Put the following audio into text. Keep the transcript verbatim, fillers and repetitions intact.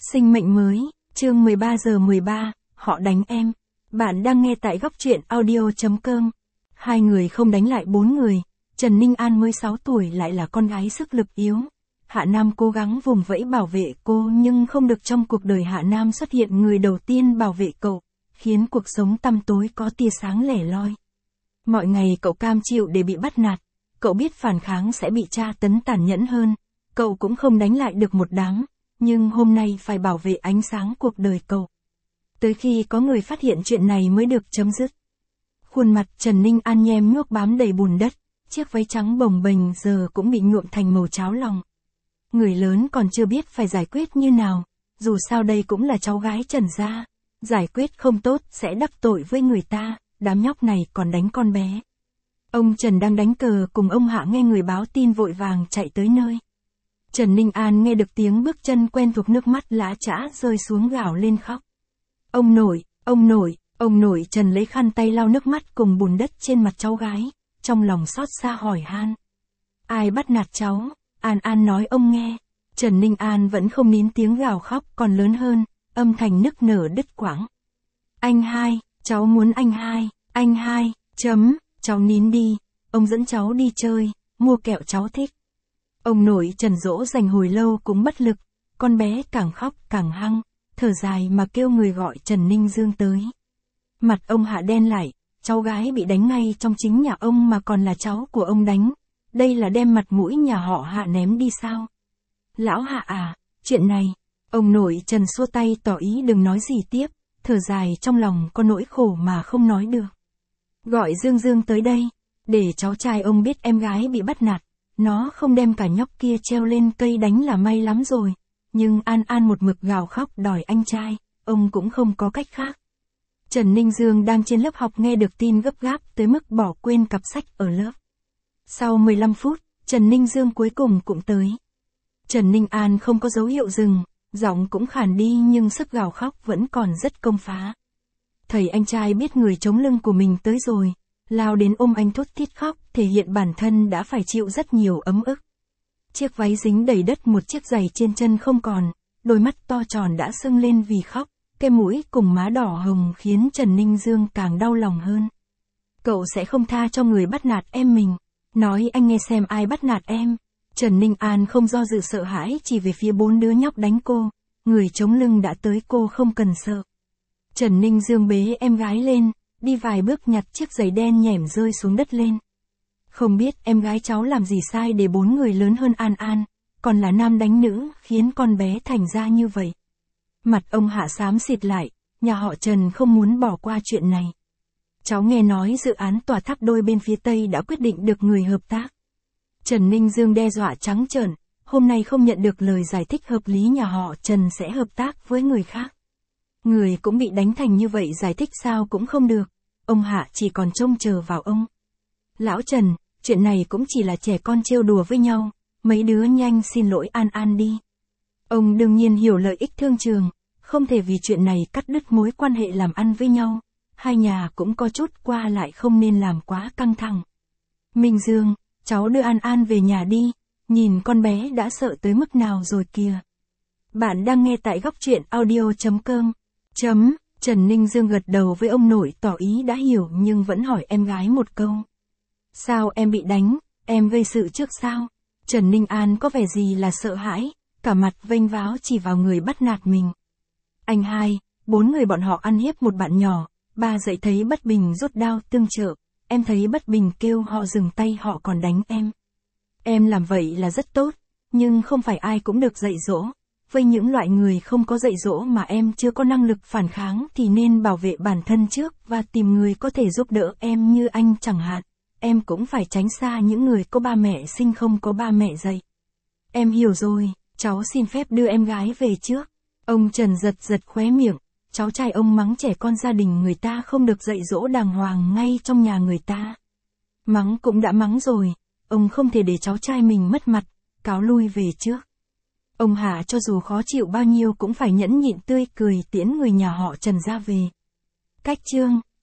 Sinh mệnh mới, chương mười ba giờ mười ba, họ đánh em. Bạn đang nghe tại góc truyện audio chấm com. Hai người không đánh lại bốn người, Trần Ninh An mới sáu tuổi lại là con gái sức lực yếu. Hạ Nam cố gắng vùng vẫy bảo vệ cô nhưng không được, trong cuộc đời Hạ Nam xuất hiện người đầu tiên bảo vệ cậu, khiến cuộc sống tăm tối có tia sáng lẻ loi. Mọi ngày cậu cam chịu để bị bắt nạt, cậu biết phản kháng sẽ bị tra tấn tàn nhẫn hơn, cậu cũng không đánh lại được một đám, nhưng hôm nay phải bảo vệ ánh sáng cuộc đời cậu. Tới khi có người phát hiện chuyện này mới được chấm dứt. Khuôn mặt Trần Ninh An nhem nhuốc bám đầy bùn đất, chiếc váy trắng bồng bềnh giờ cũng bị nhuộm thành màu cháo lòng. Người lớn còn chưa biết phải giải quyết như nào, dù sao đây cũng là cháu gái Trần gia, giải quyết không tốt sẽ đắc tội với người ta, đám nhóc này còn đánh con bé. Ông Trần đang đánh cờ cùng ông Hạ nghe người báo tin vội vàng chạy tới nơi. Trần Ninh An nghe được tiếng bước chân quen thuộc, nước mắt lã chã rơi xuống gào lên khóc. Ông nội, ông nội, ông nội. Trần lấy khăn tay lau nước mắt cùng bùn đất trên mặt cháu gái, trong lòng xót xa hỏi han. Ai bắt nạt cháu? An An nói ông nghe. Trần Ninh An vẫn không nín tiếng gào khóc còn lớn hơn, âm thanh nức nở đứt quãng. Anh hai, cháu muốn anh hai, anh hai, chấm, cháu nín đi, ông dẫn cháu đi chơi, mua kẹo cháu thích. Ông nội Trần dỗ dành hồi lâu cũng bất lực, con bé càng khóc càng hăng, thở dài mà kêu người gọi Trần Ninh Dương tới. Mặt ông Hạ đen lại, cháu gái bị đánh ngay trong chính nhà ông mà còn là cháu của ông đánh, đây là đem mặt mũi nhà họ Hạ ném đi sao? Lão Hạ à, chuyện này, ông nội Trần xua tay tỏ ý đừng nói gì tiếp, thở dài trong lòng có nỗi khổ mà không nói được. Gọi Dương Dương tới đây, để cháu trai ông biết em gái bị bắt nạt. Nó không đem cả nhóc kia treo lên cây đánh là may lắm rồi, nhưng An An một mực gào khóc đòi anh trai, ông cũng không có cách khác. Trần Ninh Dương đang trên lớp học nghe được tin gấp gáp tới mức bỏ quên cặp sách ở lớp. Sau mười lăm phút, Trần Ninh Dương cuối cùng cũng tới. Trần Ninh An không có dấu hiệu dừng, giọng cũng khàn đi nhưng sức gào khóc vẫn còn rất công phá. Thầy anh trai biết người chống lưng của mình tới rồi, lao đến ôm anh thút thít khóc, thể hiện bản thân đã phải chịu rất nhiều ấm ức. Chiếc váy dính đầy đất, một chiếc giày trên chân không còn, đôi mắt to tròn đã sưng lên vì khóc, cái mũi cùng má đỏ hồng khiến Trần Ninh Dương càng đau lòng hơn. Cậu sẽ không tha cho người bắt nạt em mình, nói anh nghe xem ai bắt nạt em. Trần Ninh An không do dự sợ hãi chỉ về phía bốn đứa nhóc đánh cô, người chống lưng đã tới, cô không cần sợ. Trần Ninh Dương bế em gái lên, đi vài bước nhặt chiếc giày đen nhẻm rơi xuống đất lên. Không biết em gái cháu làm gì sai để bốn người lớn hơn An An, còn là nam đánh nữ, khiến con bé thành ra như vậy. Mặt ông Hạ xám xịt lại, nhà họ Trần không muốn bỏ qua chuyện này. Cháu nghe nói dự án tòa tháp đôi bên phía Tây đã quyết định được người hợp tác. Trần Ninh Dương đe dọa trắng trợn, hôm nay không nhận được lời giải thích hợp lý nhà họ Trần sẽ hợp tác với người khác. Người cũng bị đánh thành như vậy giải thích sao cũng không được, ông Hạ chỉ còn trông chờ vào ông. Lão Trần, chuyện này cũng chỉ là trẻ con trêu đùa với nhau, mấy đứa nhanh xin lỗi An An đi. Ông đương nhiên hiểu lợi ích thương trường, không thể vì chuyện này cắt đứt mối quan hệ làm ăn với nhau, hai nhà cũng có chút qua lại không nên làm quá căng thẳng. Minh Dương, cháu đưa An An về nhà đi, nhìn con bé đã sợ tới mức nào rồi kìa. Bạn đang nghe tại góc truyện audio chấm com. Chấm, Trần Ninh Dương gật đầu với ông nội tỏ ý đã hiểu nhưng vẫn hỏi em gái một câu. Sao em bị đánh, em gây sự trước sao? Trần Ninh An có vẻ gì là sợ hãi, cả mặt vênh váo chỉ vào người bắt nạt mình. Anh hai, bốn người bọn họ ăn hiếp một bạn nhỏ, ba dậy thấy bất bình rút đao tương trợ, em thấy bất bình kêu họ dừng tay, họ còn đánh em. Em làm vậy là rất tốt, nhưng không phải ai cũng được dạy dỗ. Với những loại người không có dạy dỗ mà em chưa có năng lực phản kháng thì nên bảo vệ bản thân trước và tìm người có thể giúp đỡ em như anh chẳng hạn. Em cũng phải tránh xa những người có ba mẹ sinh không có ba mẹ dạy. Em hiểu rồi, cháu xin phép đưa em gái về trước. Ông Trần giật giật khóe miệng, cháu trai ông mắng trẻ con gia đình người ta không được dạy dỗ đàng hoàng ngay trong nhà người ta. Mắng cũng đã mắng rồi, ông không thể để cháu trai mình mất mặt, cáo lui về trước. Ông Hạ cho dù khó chịu bao nhiêu cũng phải nhẫn nhịn tươi cười tiễn người nhà họ Trần ra về. Cách chương